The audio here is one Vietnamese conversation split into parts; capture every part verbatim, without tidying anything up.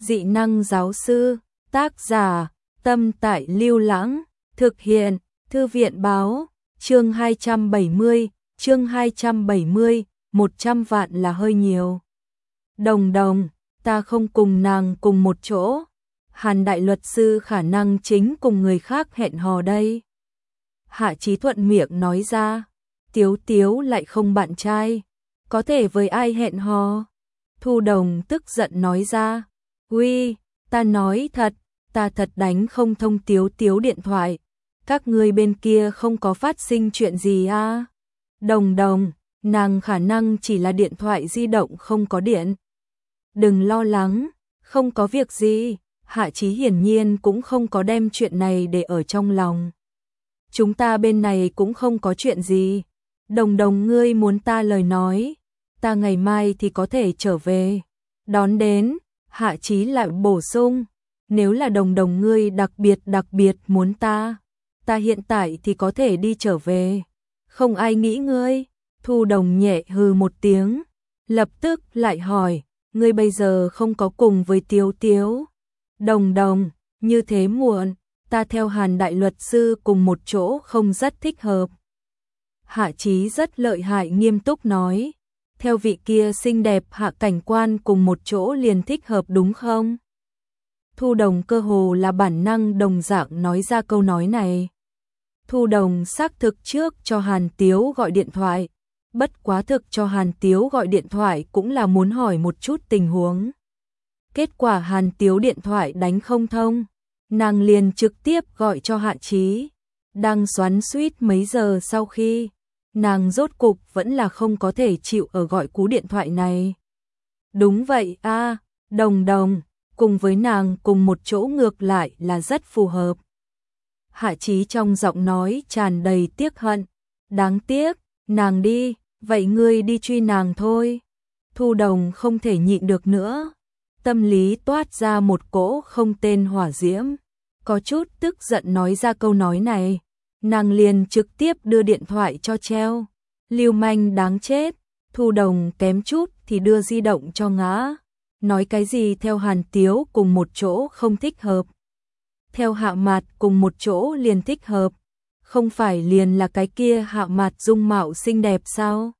Dị năng giáo sư, tác giả, Tâm Tại Lưu Lãng, thực hiện, Thư viện báo, chương hai trăm bảy mươi, chương hai trăm bảy mươi, một trăm vạn là hơi nhiều. Đồng đồng, ta không cùng nàng cùng một chỗ, Hàn đại luật sư khả năng chính cùng người khác hẹn hò đây. Hạ Chí thuận miệng nói ra, Tiếu Tiếu lại không bạn trai, có thể với ai hẹn hò? Thu Đồng tức giận nói ra, uy, ta nói thật, ta thật đánh không thông Tiếu Tiếu điện thoại, các ngươi bên kia không có phát sinh chuyện gì à? Đồng đồng, nàng khả năng chỉ là điện thoại di động không có điện. Đừng lo lắng, không có việc gì, Hạ Chí hiển nhiên cũng không có đem chuyện này để ở trong lòng. Chúng ta bên này cũng không có chuyện gì, đồng đồng ngươi muốn ta lời nói, ta ngày mai thì có thể trở về. Đón đến, Hạ Chí lại bổ sung, nếu là đồng đồng ngươi đặc biệt đặc biệt muốn ta, ta hiện tại thì có thể đi trở về. Không ai nghĩ ngươi. Thu Đồng nhẹ hừ một tiếng, lập tức lại hỏi, ngươi bây giờ không có cùng với Tiếu Tiếu? Đồng đồng, như thế muộn, ta theo Hàn đại luật sư cùng một chỗ không rất thích hợp. Hạ Chí rất lợi hại nghiêm túc nói, theo vị kia xinh đẹp Hạ cảnh quan cùng một chỗ liền thích hợp đúng không? Thu Đồng cơ hồ là bản năng đồng dạng nói ra câu nói này. Thu Đồng xác thực trước cho Hàn Tiếu gọi điện thoại, bất quá thực cho Hàn Tiếu gọi điện thoại cũng là muốn hỏi một chút tình huống. Kết quả Hàn Tiếu điện thoại đánh không thông, nàng liền trực tiếp gọi cho Hạ Chí. Đang xoắn xuýt mấy giờ sau khi, nàng rốt cục vẫn là không có thể chịu ở gọi cú điện thoại này. Đúng vậy a, à, đồng đồng, cùng với nàng cùng một chỗ ngược lại là rất phù hợp. Hạ Chí trong giọng nói tràn đầy tiếc hận, đáng tiếc, nàng đi, vậy ngươi đi truy nàng thôi. Thu Đồng không thể nhịn được nữa, tâm lý toát ra một cỗ không tên hỏa diễm, có chút tức giận nói ra câu nói này, nàng liền trực tiếp đưa điện thoại cho treo. Lưu manh đáng chết, Thu Đồng kém chút thì đưa di động cho ngã, nói cái gì theo Hàn Tiếu cùng một chỗ không thích hợp, theo Hạ Mạt cùng một chỗ liền thích hợp, không phải liền là cái kia Hạ Mạt dung mạo xinh đẹp sao?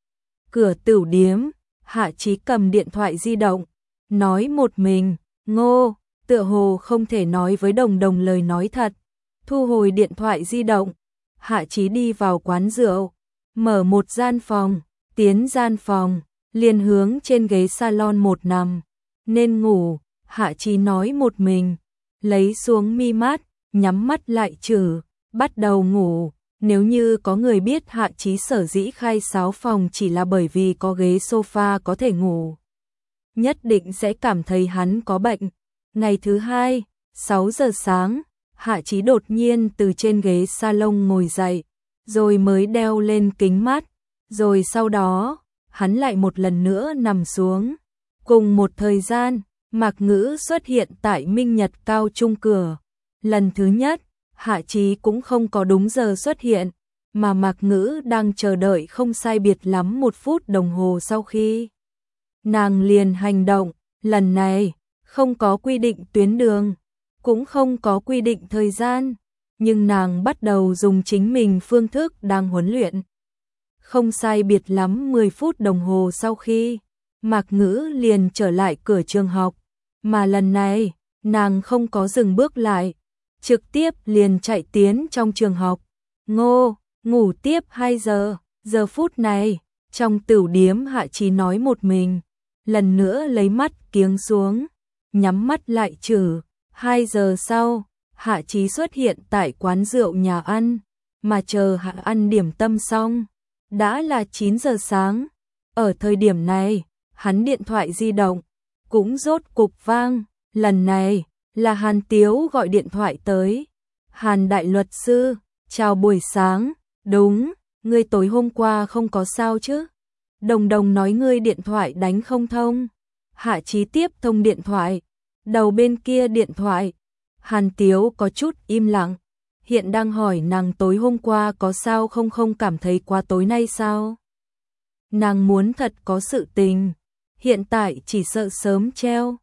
Cửa tửu điếm, Hạ Chí cầm điện thoại di động, nói một mình, ngô, tựa hồ không thể nói với đồng đồng lời nói thật, thu hồi điện thoại di động. Hạ Chí đi vào quán rượu, mở một gian phòng, tiến gian phòng, liền hướng trên ghế salon một nằm, nên ngủ, Hạ Chí nói một mình, lấy xuống mi mắt, nhắm mắt lại trừ, bắt đầu ngủ. Nếu như có người biết Hạ Chí sở dĩ khai sáu phòng chỉ là bởi vì có ghế sofa có thể ngủ, nhất định sẽ cảm thấy hắn có bệnh. Ngày thứ hai, sáu giờ sáng, Hạ Chí đột nhiên từ trên ghế salon ngồi dậy, rồi mới đeo lên kính mắt, rồi sau đó, hắn lại một lần nữa nằm xuống. Cùng một thời gian, Mạc Ngữ xuất hiện tại Minh Nhật Cao Trung cửa. Lần thứ nhất, Hạ Chí cũng không có đúng giờ xuất hiện, mà Mạc Ngữ đang chờ đợi không sai biệt lắm một phút đồng hồ sau khi. Nàng liền hành động, lần này, không có quy định tuyến đường, cũng không có quy định thời gian, nhưng nàng bắt đầu dùng chính mình phương thức đang huấn luyện. Không sai biệt lắm mười phút đồng hồ sau khi, Mạc Ngữ liền trở lại cửa trường học, mà lần này, nàng không có dừng bước lại, trực tiếp liền chạy tiến trong trường học. Ngô, ngủ tiếp hai giờ, giờ phút này, trong tửu điếm Hạ Chí nói một mình, lần nữa lấy mắt kiếng xuống, nhắm mắt lại trừ. Hai giờ sau, Hạ Chí xuất hiện tại quán rượu nhà ăn, mà chờ Hạ ăn điểm tâm xong, đã là chín giờ sáng. Ở thời điểm này, hắn điện thoại di động cũng rốt cục vang, lần này là Hàn Tiếu gọi điện thoại tới. Hàn đại luật sư, chào buổi sáng, đúng, ngươi tối hôm qua không có sao chứ? Đồng đồng nói ngươi điện thoại đánh không thông. Hạ Chí tiếp thông điện thoại, đầu bên kia điện thoại, Hàn Tiếu có chút im lặng, hiện đang hỏi nàng tối hôm qua có sao không, không cảm thấy quá tối nay sao? Nàng muốn thật có sự tình, hiện tại chỉ sợ sớm treo.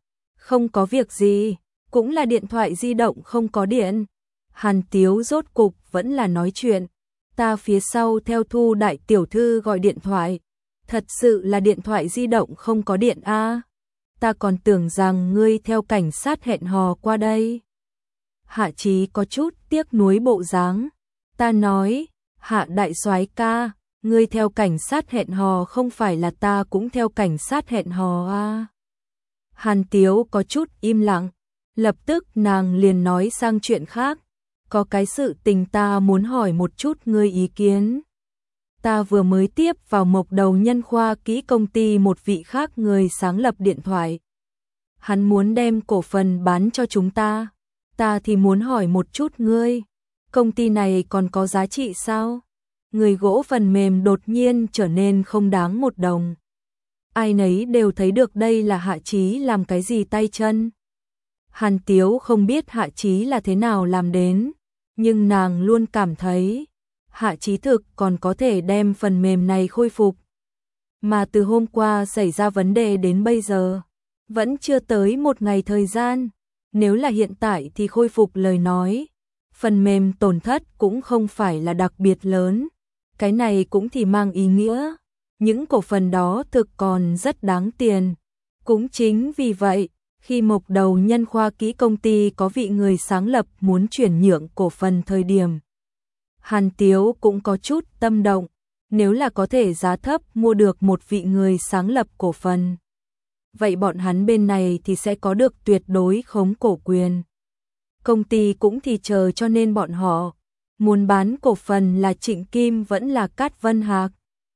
Không có việc gì, cũng là điện thoại di động không có điện. Hàn Tiếu rốt cục vẫn là nói chuyện. Ta phía sau theo Thu đại tiểu thư gọi điện thoại. Thật sự là điện thoại di động không có điện a. À? Ta còn tưởng rằng ngươi theo cảnh sát hẹn hò qua đây. Hạ Chí có chút tiếc nuối bộ dáng. Ta nói, Hạ đại soái ca, ngươi theo cảnh sát hẹn hò không phải là ta cũng theo cảnh sát hẹn hò à. Hàn Tiếu có chút im lặng, lập tức nàng liền nói sang chuyện khác. Có cái sự tình ta muốn hỏi một chút ngươi ý kiến. Ta vừa mới tiếp vào Mộc Đầu Nhân khoa kỹ công ty một vị khác người sáng lập điện thoại. Hắn muốn đem cổ phần bán cho chúng ta. Ta thì muốn hỏi một chút ngươi, công ty này còn có giá trị sao? Người gỗ phần mềm đột nhiên trở nên không đáng một đồng. Ai nấy đều thấy được đây là Hạ Chí làm cái gì tay chân. Hàn Tiếu không biết Hạ Chí là thế nào làm đến, nhưng nàng luôn cảm thấy Hạ Chí thực còn có thể đem phần mềm này khôi phục. Mà từ hôm qua xảy ra vấn đề đến bây giờ, vẫn chưa tới một ngày thời gian. Nếu là hiện tại thì khôi phục lời nói, phần mềm tổn thất cũng không phải là đặc biệt lớn. Cái này cũng thì mang ý nghĩa, những cổ phần đó thực còn rất đáng tiền. Cũng chính vì vậy, khi Mộc Đầu Nhân khoa kỹ công ty có vị người sáng lập muốn chuyển nhượng cổ phần thời điểm, Hàn Tiếu cũng có chút tâm động. Nếu là có thể giá thấp mua được một vị người sáng lập cổ phần, vậy bọn hắn bên này thì sẽ có được tuyệt đối khống cổ quyền. Công ty cũng thì chờ cho nên bọn họ muốn bán cổ phần là Trịnh Kim vẫn là Cát Vân Hạc.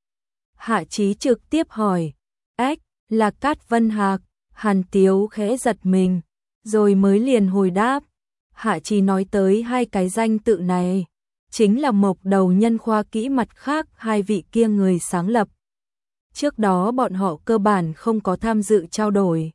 Hạ Chí trực tiếp hỏi, ếch, là Cát Vân Hạc? Hàn Tiếu khẽ giật mình, rồi mới liền hồi đáp. Hạ Chí nói tới hai cái danh tự này, chính là Mộc Đầu Nhân khoa kỹ mặt khác hai vị kia người sáng lập. Trước đó bọn họ cơ bản không có tham dự trao đổi.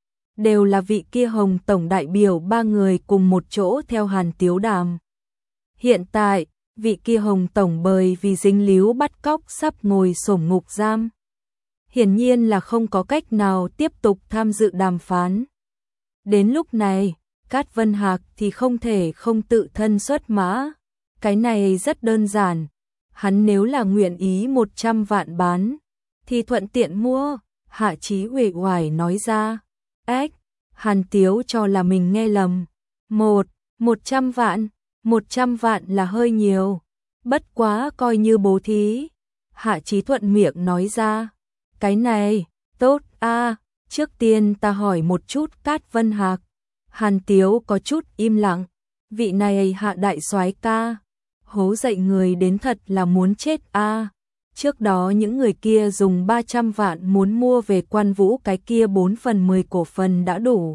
Đều là vị kia Hồng tổng đại biểu ba người cùng một chỗ theo Hàn Tiếu đàm. Hiện tại, vị kia Hồng tổng bởi vì dính líu bắt cóc sắp ngồi xổm ngục giam. Hiển nhiên là không có cách nào tiếp tục tham dự đàm phán. Đến lúc này, Cát Vân Hạc thì không thể không tự thân xuất mã. Cái này rất đơn giản. Hắn nếu là nguyện ý một trăm vạn bán, thì thuận tiện mua. Hạ Chí uể oải nói ra. Ếch, Hàn Tiếu cho là mình nghe lầm. Một, một trăm vạn, một trăm vạn là hơi nhiều. Bất quá coi như bố thí. Hạ Chí thuận miệng nói ra. Cái này, tốt a. À, trước tiên ta hỏi một chút Cát Vân Hạc. Hàn Tiếu có chút im lặng. Vị này Hạ đại soái ca, hố dậy người đến thật là muốn chết a. À. Trước đó những người kia dùng ba trăm vạn muốn mua về Quan Vũ cái kia bốn phần mười cổ phần đã đủ.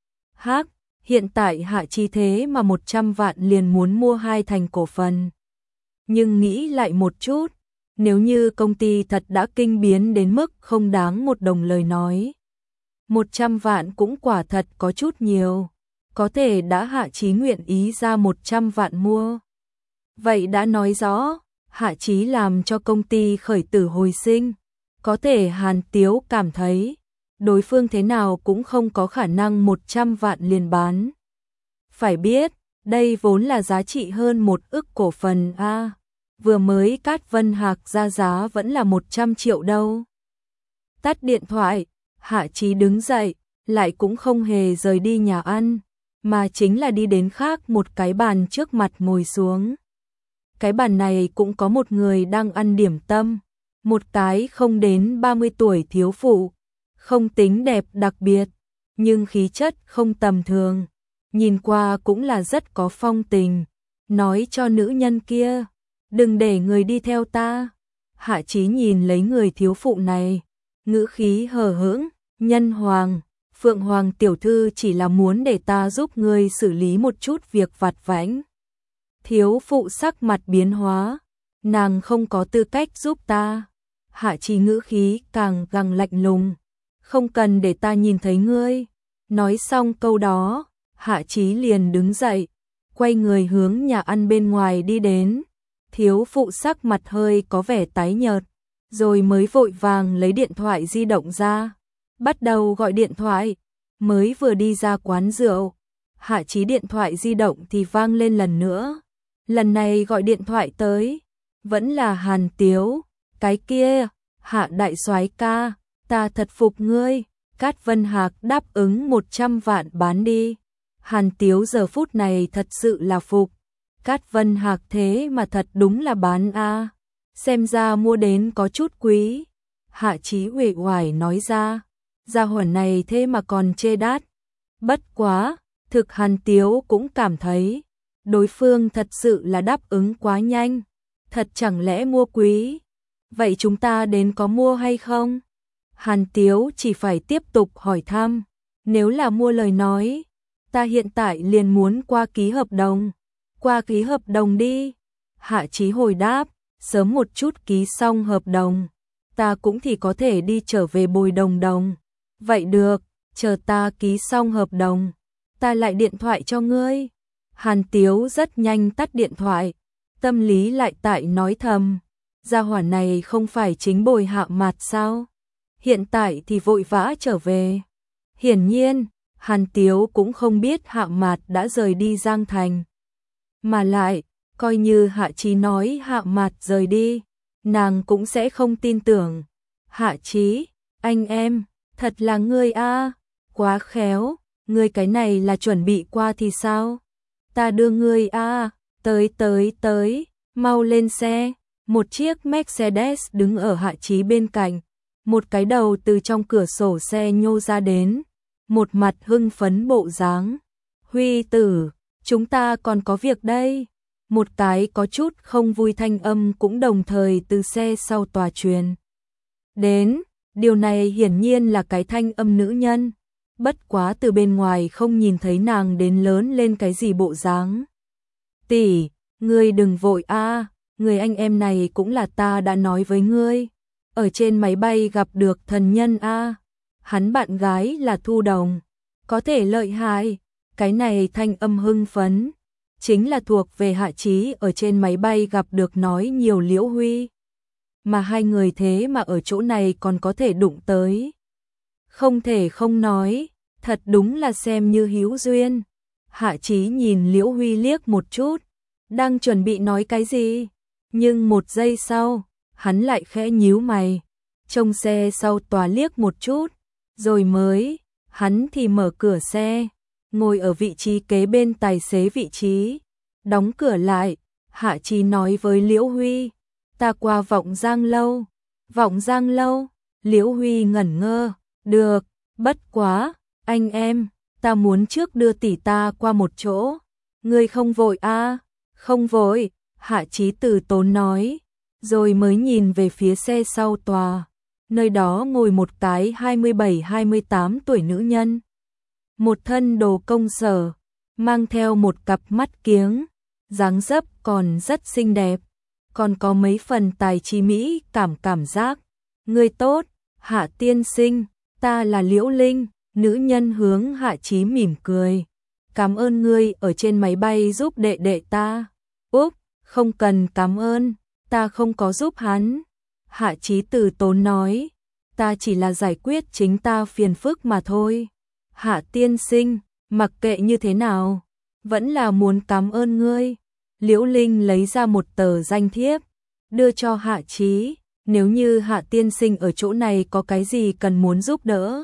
Hắc, hiện tại Hạ Chí thế mà một trăm vạn liền muốn mua hai thành cổ phần. Nhưng nghĩ lại một chút, nếu như công ty thật đã kinh biến đến mức không đáng một đồng lời nói, một trăm vạn cũng quả thật có chút nhiều. Có thể đã Hạ Chí nguyện ý ra một trăm vạn mua. Vậy đã nói rõ, Hạ Chí làm cho công ty khởi tử hồi sinh. Có thể Hàn Tiếu cảm thấy, đối phương thế nào cũng không có khả năng một trăm vạn liền bán. Phải biết, đây vốn là giá trị hơn một ức cổ phần a. À, vừa mới Cát Vân Hạc ra giá vẫn là một trăm triệu đâu. Tắt điện thoại, Hạ Chí đứng dậy, lại cũng không hề rời đi nhà ăn, mà chính là đi đến khác một cái bàn trước mặt ngồi xuống. Cái bàn này cũng có một người đang ăn điểm tâm, một cái không đến ba mươi tuổi thiếu phụ, không tính đẹp đặc biệt, nhưng khí chất không tầm thường, nhìn qua cũng là rất có phong tình, nói cho nữ nhân kia, đừng để người đi theo ta. Hạ Chí nhìn lấy người thiếu phụ này, ngữ khí hờ hững, Nhân Hoàng, Phượng Hoàng tiểu thư chỉ là muốn để ta giúp ngươi xử lý một chút việc vặt vãnh. Thiếu phụ sắc mặt biến hóa, nàng không có tư cách giúp ta. Hạ Chí ngữ khí càng gằng lạnh lùng, không cần để ta nhìn thấy ngươi. Nói xong câu đó, Hạ Chí liền đứng dậy, quay người hướng nhà ăn bên ngoài đi đến. Thiếu phụ sắc mặt hơi có vẻ tái nhợt, rồi mới vội vàng lấy điện thoại di động ra, bắt đầu gọi điện thoại. Mới vừa đi ra quán rượu, Hạ Chí điện thoại di động thì vang lên lần nữa. Lần này gọi điện thoại tới, vẫn là Hàn Tiếu. Cái kia, Hạ đại soái ca, ta thật phục ngươi. Cát Vân Hạc đáp ứng một trăm vạn bán đi. Hàn Tiếu giờ phút này thật sự là phục. Cát Vân Hạc thế mà thật đúng là bán a. Xem ra mua đến có chút quý. Hạ Chí uể oải nói ra. Gia hỏa này thế mà còn chê đắt. Bất quá, thực Hàn Tiếu cũng cảm thấy đối phương thật sự là đáp ứng quá nhanh. Thật chẳng lẽ mua quý? Vậy chúng ta đến có mua hay không? Hàn Tiếu chỉ phải tiếp tục hỏi thăm. Nếu là mua lời nói, ta hiện tại liền muốn qua ký hợp đồng. Qua ký hợp đồng đi. Hạ Chí hồi đáp, sớm một chút ký xong hợp đồng, ta cũng thì có thể đi trở về Bồi Đồng Đồng. Vậy được, chờ ta ký xong hợp đồng, ta lại điện thoại cho ngươi. Hàn Tiếu rất nhanh tắt điện thoại, tâm lý lại tại nói thầm, gia hỏa này không phải chính Bồi Hạ Mạt sao? Hiện tại thì vội vã trở về. Hiển nhiên, Hàn Tiếu cũng không biết Hạ Mạt đã rời đi Giang Thành. Mà lại, coi như Hạ Chí nói Hạ Mạt rời đi, nàng cũng sẽ không tin tưởng. Hạ Chí, anh em, thật là ngươi a, quá khéo, ngươi cái này là chuẩn bị qua thì sao? Ta đưa ngươi a, tới tới tới, mau lên xe. Một chiếc Mercedes đứng ở Hạ Chí bên cạnh, một cái đầu từ trong cửa sổ xe nhô ra đến, một mặt hưng phấn bộ dáng. Huy tử, chúng ta còn có việc đây. Một cái có chút không vui thanh âm cũng đồng thời từ xe sau tòa truyền đến, điều này hiển nhiên là cái thanh âm nữ nhân, bất quá từ bên ngoài không nhìn thấy nàng đến lớn lên cái gì bộ dáng. Tỷ, ngươi đừng vội a, người anh em này cũng là ta đã nói với ngươi, ở trên máy bay gặp được thần nhân a, hắn bạn gái là Thu Đồng, có thể lợi hại. Cái này thanh âm hưng phấn chính là thuộc về Hạ Chí ở trên máy bay gặp được nói nhiều Liễu Huy. Mà hai người thế mà ở chỗ này còn có thể đụng tới. Không thể không nói, thật đúng là xem như hữu duyên. Hạ Chí nhìn Liễu Huy liếc một chút, đang chuẩn bị nói cái gì, nhưng một giây sau, hắn lại khẽ nhíu mày, trông xe sau tòa liếc một chút, rồi mới, hắn thì mở cửa xe, ngồi ở vị trí kế bên tài xế vị trí, đóng cửa lại. Hạ Chí nói với Liễu Huy, ta qua Vọng Giang lâu. Vọng Giang lâu? Liễu Huy ngẩn ngơ, được, bất quá, anh em, ta muốn trước đưa tỷ ta qua một chỗ. Ngươi không vội a? Không vội, Hạ Chí từ tốn nói, rồi mới nhìn về phía xe sau tòa, nơi đó ngồi một cái hai mươi bảy hai mươi tám tuổi nữ nhân. Một thân đồ công sở, mang theo một cặp mắt kiếng, dáng dấp còn rất xinh đẹp, còn có mấy phần tài trí mỹ cảm cảm giác. Ngươi tốt, Hạ tiên sinh, ta là Liễu Linh. Nữ nhân hướng Hạ Chí mỉm cười. Cảm ơn ngươi ở trên máy bay giúp đệ đệ ta. Úp, không cần cảm ơn, ta không có giúp hắn. Hạ Chí từ tốn nói, ta chỉ là giải quyết chính ta phiền phức mà thôi. Hạ tiên sinh, mặc kệ như thế nào, vẫn là muốn cảm ơn ngươi. Liễu Linh lấy ra một tờ danh thiếp, đưa cho Hạ Chí, nếu như Hạ tiên sinh ở chỗ này có cái gì cần muốn giúp đỡ,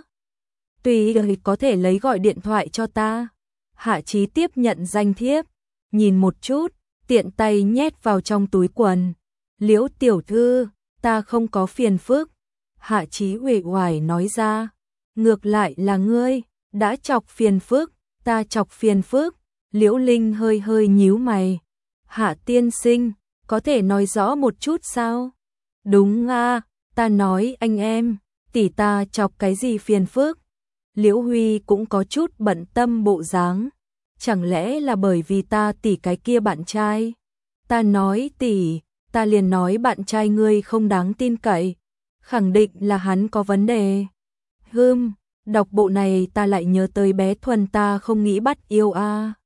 tùy ý có thể lấy gọi điện thoại cho ta. Hạ Chí tiếp nhận danh thiếp, nhìn một chút, tiện tay nhét vào trong túi quần. Liễu tiểu thư, ta không có phiền phức. Hạ Chí uể oải nói ra, ngược lại là ngươi đã chọc phiền phức, ta chọc phiền phức. Liễu Linh hơi hơi nhíu mày. Hạ tiên sinh, có thể nói rõ một chút sao? Đúng a, ta nói anh em, tỷ ta chọc cái gì phiền phức? Liễu Huy cũng có chút bận tâm bộ dáng. Chẳng lẽ là bởi vì ta tỷ cái kia bạn trai? Ta nói tỷ, ta liền nói bạn trai ngươi không đáng tin cậy, khẳng định là hắn có vấn đề. Hừm, đọc bộ này ta lại nhớ tới bé Thuần ta không nghĩ bắt yêu a.